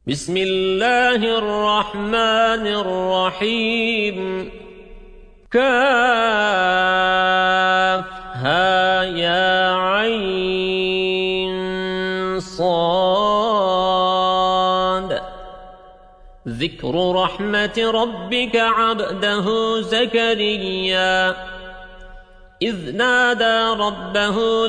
بسم الله الرحمن الرحيم كافها يا عين صاد ذكر رحمة ربك عبده زكريا إذ نادى ربه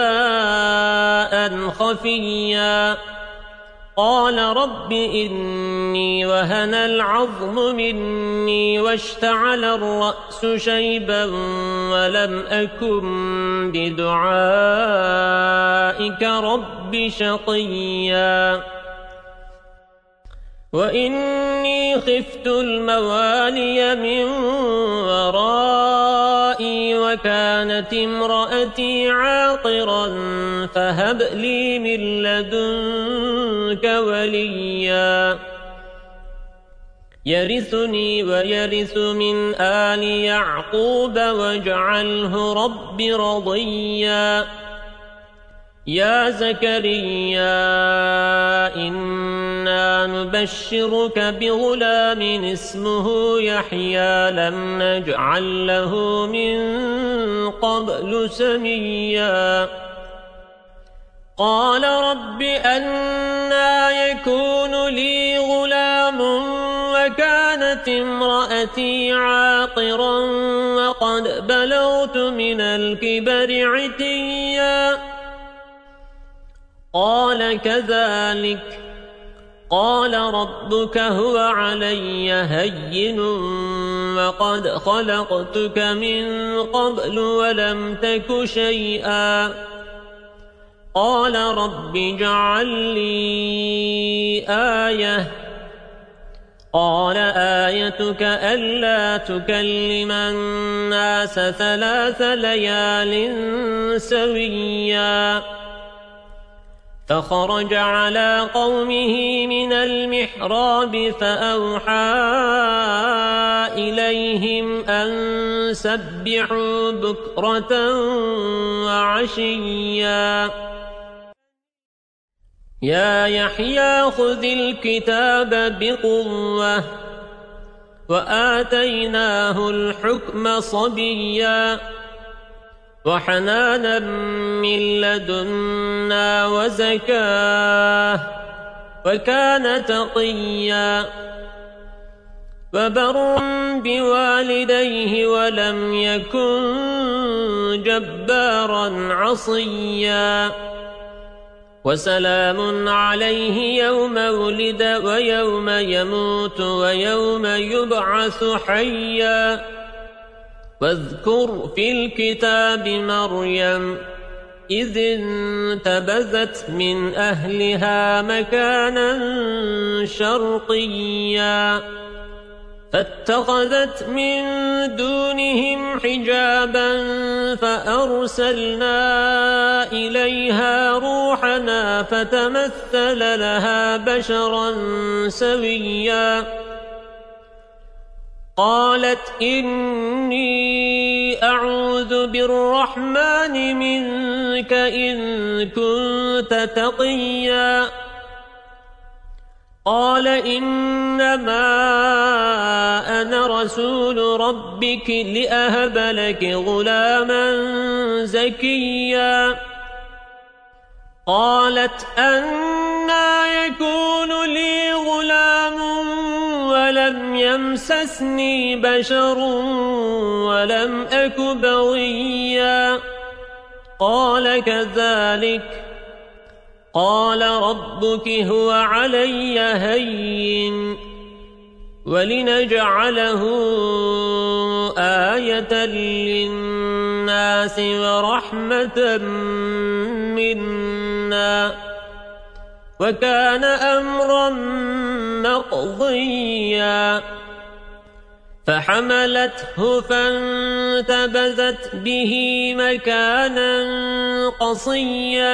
نداء خفيا قال رب إني وهن العظم مني واشتعل الرأس شيبا ولم أكن بدعائك رب شقيا وإني خفت الموالي من ورائي وكانت امرأتي عاقرا فهب لي من لدنك وليا يرثني ويرث من آل يعقوب واجعله رب رضيا يا زكريا إنا نبشرك بغلام اسمه يحيى لم نجعل له من قبل سميا قال رب أنى يكون لي غلام وكانت امرأتي عاقرا وقد بلغت من الكبر عتيا قال كذلك قال ربك هو علي هين وقد خلقتك من قبل ولم تك شيئا قال رب اجعل لي آية قال آيتك ألا تكلم الناس 3 ليال سويا فخرج على قومه من المحراب فأوحى إليهم أن سبحوا بكرة وعشيا يا يحيى خذ الكتاب بقوة وآتيناه الحكم صبيا وحنانا من لدنا وزكاه وكان تقيا وبرا بوالديه ولم يكن جبارا عصيا وسلام عليه يوم ولد ويوم يموت ويوم يبعث حيا واذكر في الكتاب مريم إذ انتبذت من أهلها مكانا شرقيا فاتخذت من دونهم حجابا فأرسلنا إليها روحنا فتمثل لها بشرا سويا قالت إني أعوذ بالرحمن منك إن كنت تقيا قال إنما أنا رسول ربك لأهب لك غلاما زكيا قالت أنى يكون لي غلام ولم يمسسني بشر ولم أك بغيا قال كذلك قال ربك هو علي هين ولنجعله آية للناس ورحمة منا وكان أمرا مقضيا فحملته فانتبذت به مكانا قصيا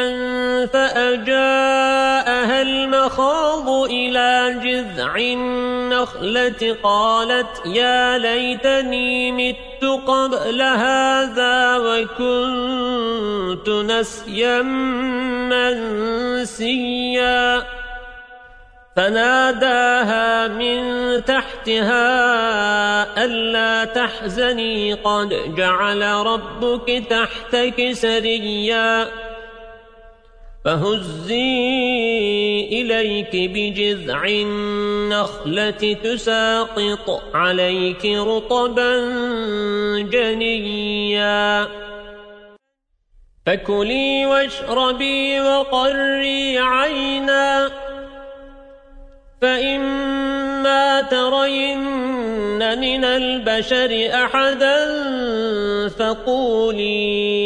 فأجاءها المخاض إلى جذع النخلة قالت يا ليتني مت قبل هذا وكنت نسيا منسيا فناداها من تحتها ألا تحزني قد جعل ربك تحتك سريا فهزي إليك بجذع النخلة تساقط عليك رطبا جنيا فكلي واشربي وقري عينا فإما ترين من البشر أحدا فقولي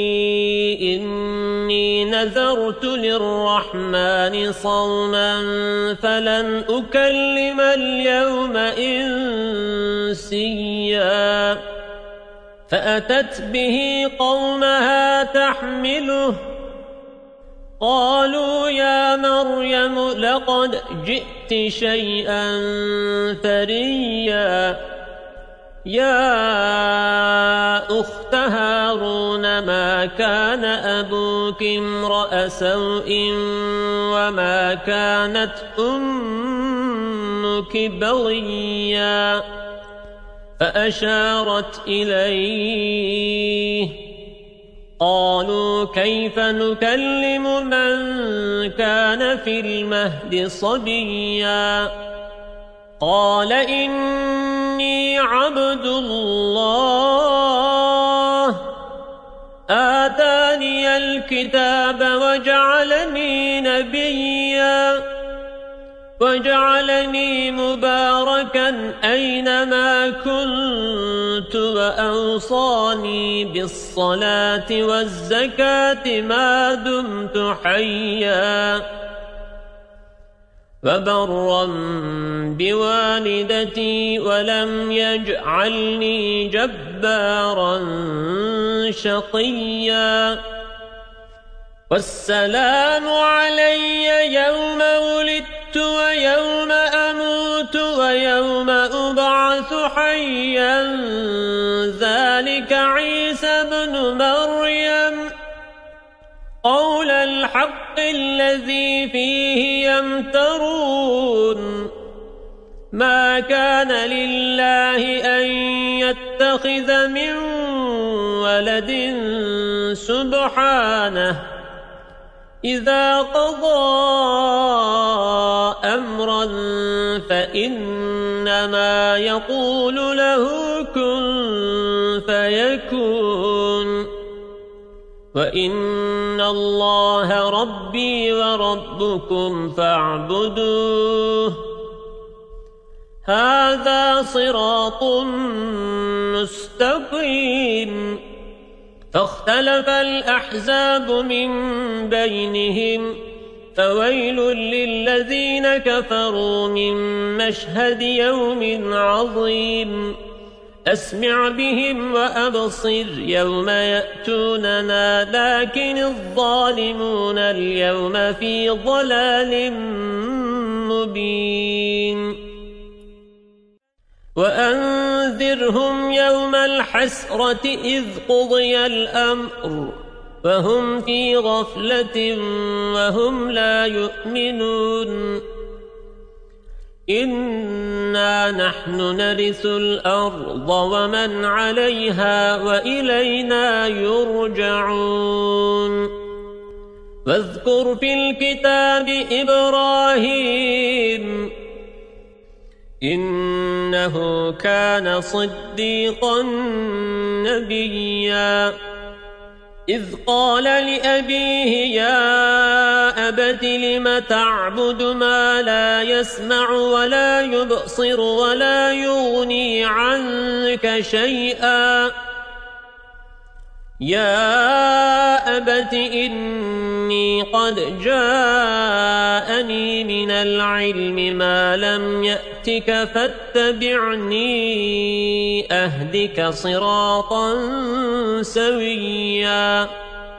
إني نذرت للرحمن صوما فلن أكلم اليوم إنسيا فأتت به قومها تحمله قالوا يا مريم لقد جئت شيئا فريا يا أخت هارون ما كان أبوك امرأ سوء وما كانت أمك بغيا فأشارت إليه قالوا كيف نكلم من كان في المهد صبيا قال إني عبد الله آتاني الكتاب وجعلني نبيا وجعلني مباركا أينما كنت وأوصاني بالصلاة والزكاة ما دمت حيا وبرا بوالدتي ولم يجعلني جبارا شقيا والسلام علي يوم ولدت ويوم أموت ويوم أبعث حيا ذلك عيسى بن مريم قول الحق الذي فيه يمترون ما كان لله أن يتخذ من ولد سبحانه إذا قضى أمرا فإنما يقول له كن فيكون وإن الله ربي وربكم فاعبدوه هذا صراط مستقيم فاختلف الأحزاب من بينهم فويل للذين كفروا من مشهد يوم عظيم أسمع بهم وأبصر يوم يأتوننا لكن الظالمون اليوم في ضلال مبين وأنذرهم يوم الحسرة إذ قضي الأمر وهم في غفلة وهم لا يؤمنون إنا نحن نرث الأرض ومن عليها وإلينا يرجعون واذكر في الكتاب إبراهيم إنه كان صديقا نبيا إذ قال لأبيه يا أبت لم تعبد ما لا يسمع ولا يبصر ولا يغني عنك شيئا يا أبت إني قد جاءني من العلم ما لم يأتك فاتبعني أهدك صراطا سويا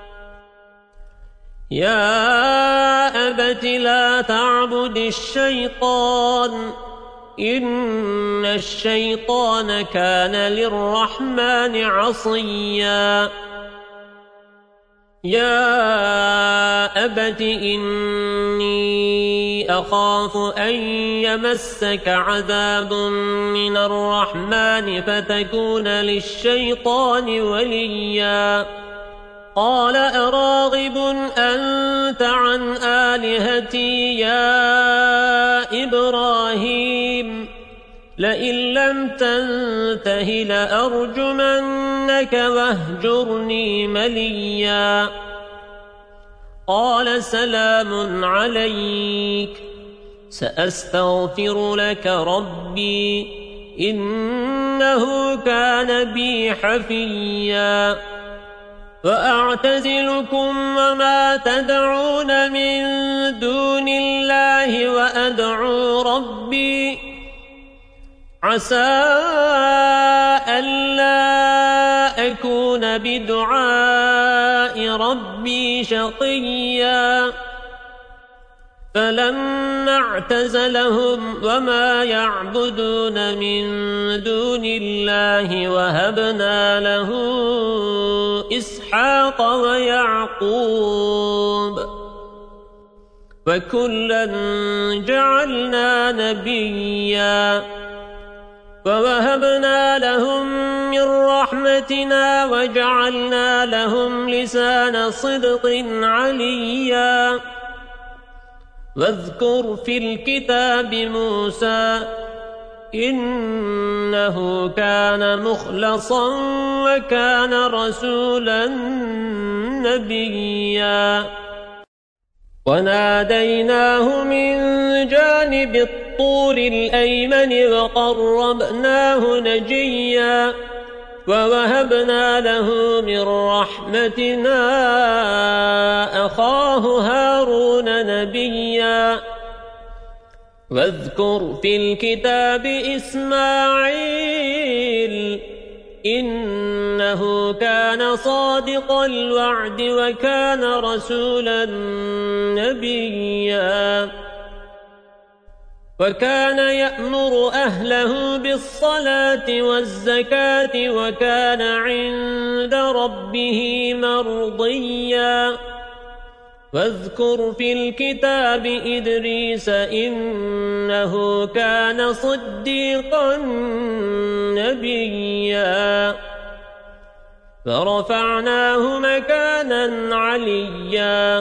يا أبت لا تعبد الشيطان إن الشيطان كان للرحمن عصيا يا أبت إني أخاف أن يمسك عذاب من الرحمن فتكون للشيطان وليا قال أراغب أنت عن آلهتي يا إبراهيم لئن لم تنته لأرجمنك واهجرني مليا قال سلام عليك سأستغفر لك ربي إنه كان بي حفيا وأعتزلكم وما تدعون من دون الله وأدعو ربي عسى ألا أكون بدعاء ربي شقيا فلما اعتزلهم وما يعبدون من دون الله وهبنا له إسحاق ويعقوب وكلا جعلنا نبيا ووهبنا لهم من رحمتنا وجعلنا لهم لسان صدق عليا واذكر في الكتاب موسى إنه كان مخلصا وكان رسولا نبيا وناديناه من جانب الطور الأيمن وقربناه نجيا ووهبنا له من رحمتنا أخاه هارون نبيا واذكر في الكتاب إسماعيل إنه كان صادق الوعد وكان رسولا نبيا وكان يأمر أهله بالصلاة والزكاة وكان عند ربه مرضيا واذكر في الكتاب إدريس إنه كان صديقا نبيا فرفعناه مكانا عليا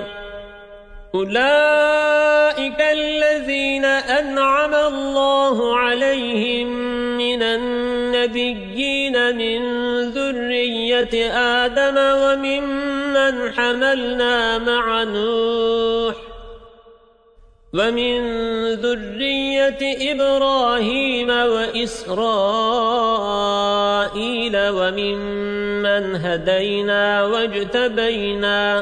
أولئك الذين أنعم الله عليهم من النبيين من ذرية آدم وممن حملنا مع نوح ومن ذرية إبراهيم وإسرائيل وممن هدينا واجتبينا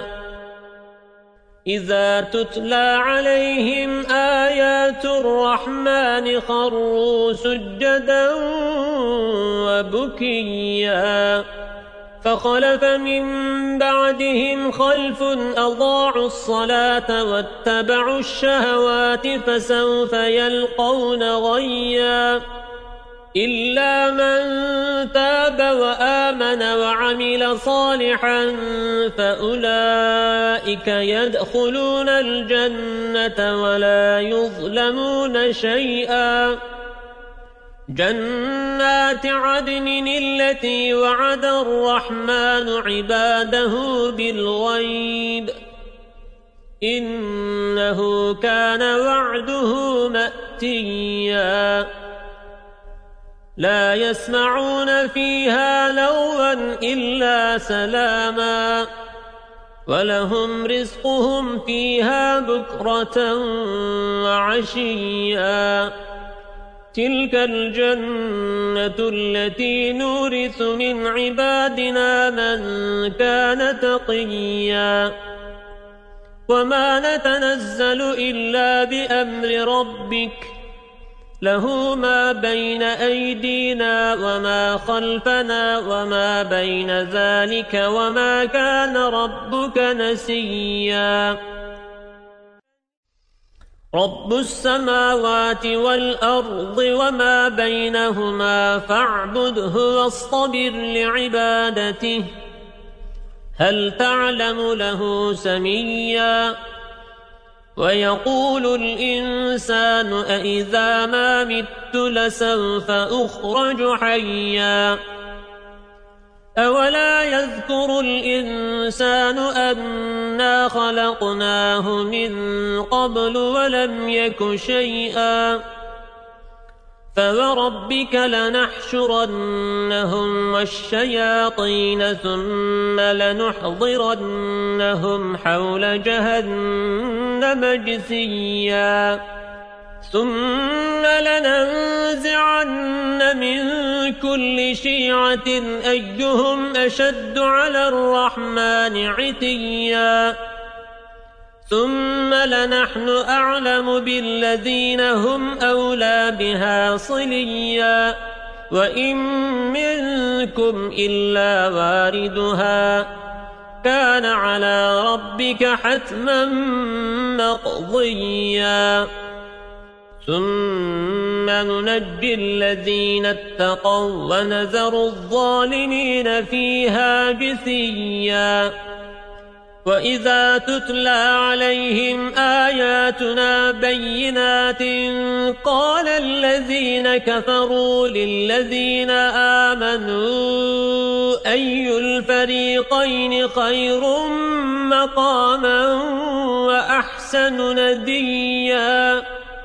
إذا تتلى عليهم آيات الرحمن خروا سجدا وبكيا فخلف من بعدهم خلف أضاعوا الصلاة واتبعوا الشهوات فسوف يلقون غيا إلا من تاب وآمن وعمل صالحا فأولئك يدخلون الجنة ولا يظلمون شيئا جنات عدن التي وعد الرحمن عباده بالغيب إنه كان وعده مأتيا لا يسمعون فيها لغوا إلا سلاما ولهم رزقهم فيها بكرة وعشيا تلك الجنة التي نورث من عبادنا من كان تقيا وما نتنزل إلا بأمر ربك له ما بين أيدينا وما خلفنا وما بين ذلك وما كان ربك نسيا رب السماوات والأرض وما بينهما فاعبده واصطبر لعبادته هل تعلم له سميا ويقول الإنسان أإذا ما مت لسوف أخرج حيا أولا يذكر الإنسان أنا خلقناه من قبل ولم يك شيئا فوربك لنحشرنهم والشياطين ثم لنحضرنهم حول جهنم جثيا ثم لننزعن من كل شيعة أيهم أشد على الرحمن عتيا ثم لنحن أعلم بالذين هم أولى بها صليا وإن منكم إلا واردها كان على ربك حتما مقضيا ثم ننجي الذين اتقوا ونذر الظالمين فيها جثيا وإذا تتلى عليهم آياتنا بينات قال الذين كفروا للذين آمنوا أي الفريقين خير مقاما وأحسن نديا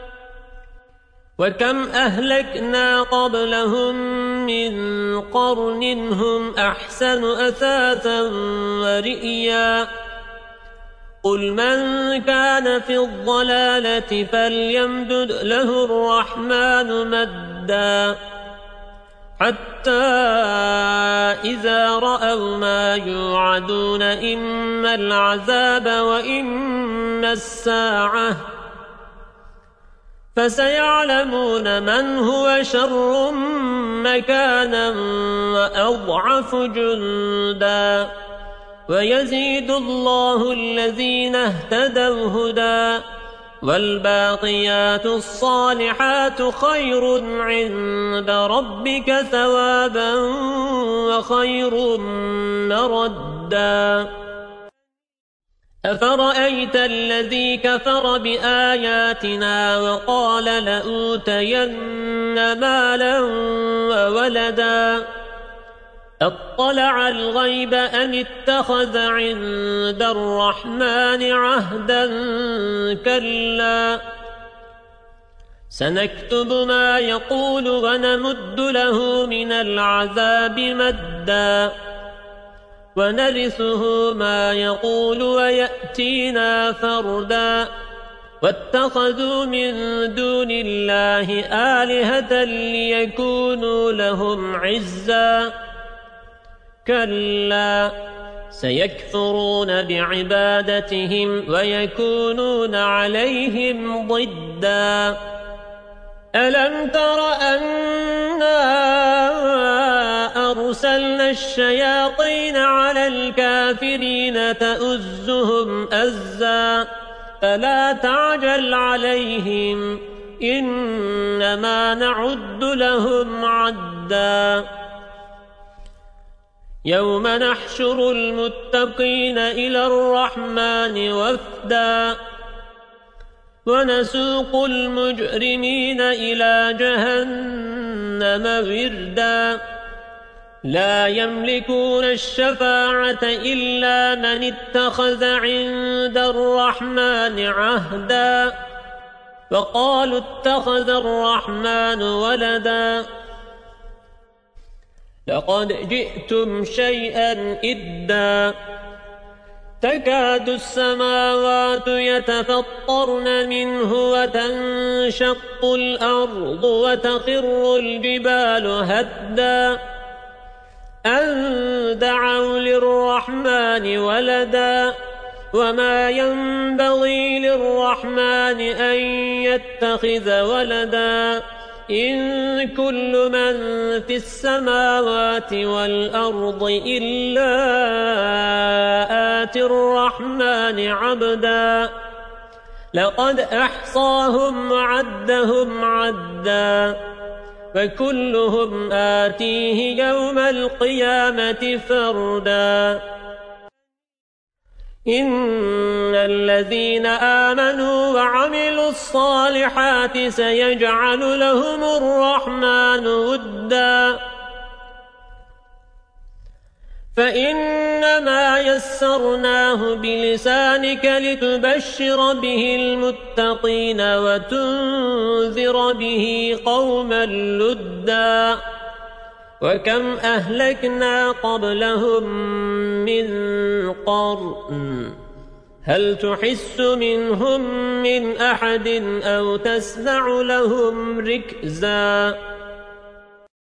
وكم أهلكنا قبلهم من قرن هم أحسن أثاثا ورئيا قل من كان في الضلالة فليمدد له الرحمن مدا حتى إذا رأوا ما يوعدون إما العذاب وإما الساعة فسيعلمون من هو شر مكانا وأضعف جندا ويزيد الله الذين اهتدوا هدى والباقيات الصالحات خير عند ربك ثوابا وخير مردا أفرأيت الذي كفر بآياتنا وقال لأوتين مالا وولدا أطلع الغيب أم اتخذ عند الرحمن عهدا كلا سنكتب ما يقول ونمد له من العذاب مدا ونرثه ما يقول ويأتينا فردا واتخذوا من دون الله آلهة ليكونوا لهم عزا كلا سيكفرون بعبادتهم ويكونون عليهم ضدا ألم تر أنا أرسلنا الشياطين على الكافرين تؤزهم أزا فلا تعجل عليهم إنما نعد لهم عدا يوم نحشر المتقين إلى الرحمن وفدا ونسوق المجرمين إلى جهنم وردا لا يملكون الشفاعة إلا من اتخذ عند الرحمن عهدا وقالوا اتخذ الرحمن ولدا لقد جئتم شيئا إدا تكاد السماوات يتفطرن منه وتنشق الأرض وتخر الجبال هدا أن دعوا للرحمن ولدا وما ينبغي للرحمن أن يتخذ ولدا إن كل من في السماوات والأرض إلا آتي الرحمن عبدا لقد أحصاهم وعدهم عدا فكلهم آتيه يوم القيامة فردا إن الذين آمنوا وعملوا الصالحات سيجعل لهم الرحمن وداً فإنما يسرناه بلسانك لتبشر به المتقين وتنذر به قوما لدا وكم أهلكنا قبلهم من قرن هل تحس منهم من أحد أو تسمع لهم ركزا